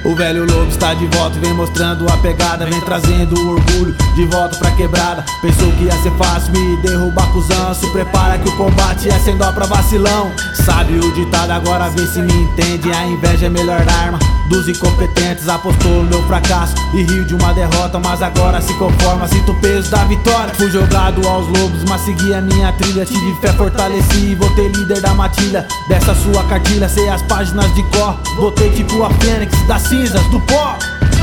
O velho lobo está de volta e vem mostrando a pegada, vem trazendo o orgulho de volta pra quebrada. Pensou que ia ser fácil me derrubar, cuzão. Se prepara que o combate é sem dó pra vacilão. Sabe o ditado, agora vê se me entende. A inveja é a melhor arma dos incompetentes. Apostou no meu fracasso e riu de uma derrota, mas agora se conforma, sinto o peso da vitória. Fui jogado aos lobos, mas segui a minha trilha. Tive fé, fortaleci e voltei líder da matilha. Dessa sua cartilha, sei as páginas de cor. Voltei tipo a fênix das cinzas do pó.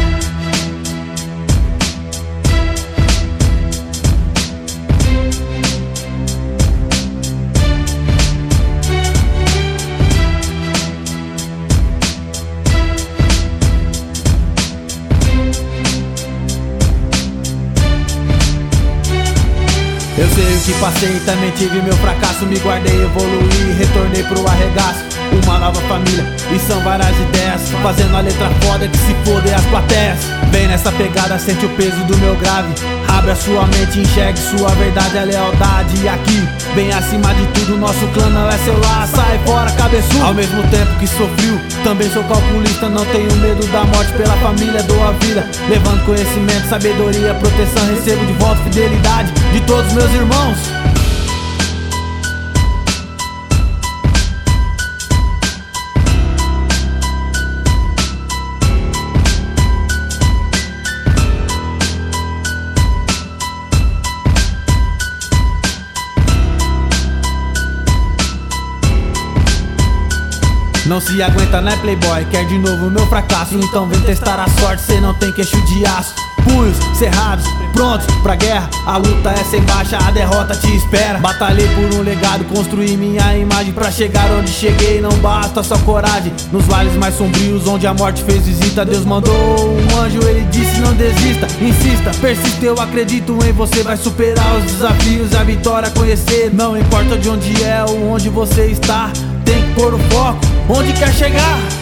Eu sei o que passei, também tive meu fracasso. Me guardei, evoluí, retornei pro arregaço. Uma nova família e são várias ideias, fazendo a letra foda que se fodem as plateias. Vem nessa pegada, sente o peso do meu grave. Abre a sua mente, enxergue sua verdade, a lealdade. E aqui, bem acima de tudo, nosso clã não é seu lar. Sai fora, cabeçudo. Ao mesmo tempo que sou frio, também sou calculista. Não tenho medo da morte, pela família dou a vida. Levando conhecimento, sabedoria, proteção. Recebo de volta fidelidade de todos meus irmãos. Não se aguenta, né, playboy? Quer de novo meu fracasso? Então vem testar a sorte, cê não tem queixo de aço. Punhos cerrados, prontos pra guerra. A luta é sem baixa, a derrota te espera. Batalhei por um legado, construí minha imagem. Pra chegar onde cheguei não basta só coragem. Nos vales mais sombrios, onde a morte fez visita, Deus mandou um anjo, ele disse não desista. Insista, persista, eu acredito em você. Vai superar os desafios, a vitória conhecer. Não importa de onde é ou onde você está, tem que pôr o foco onde quer chegar.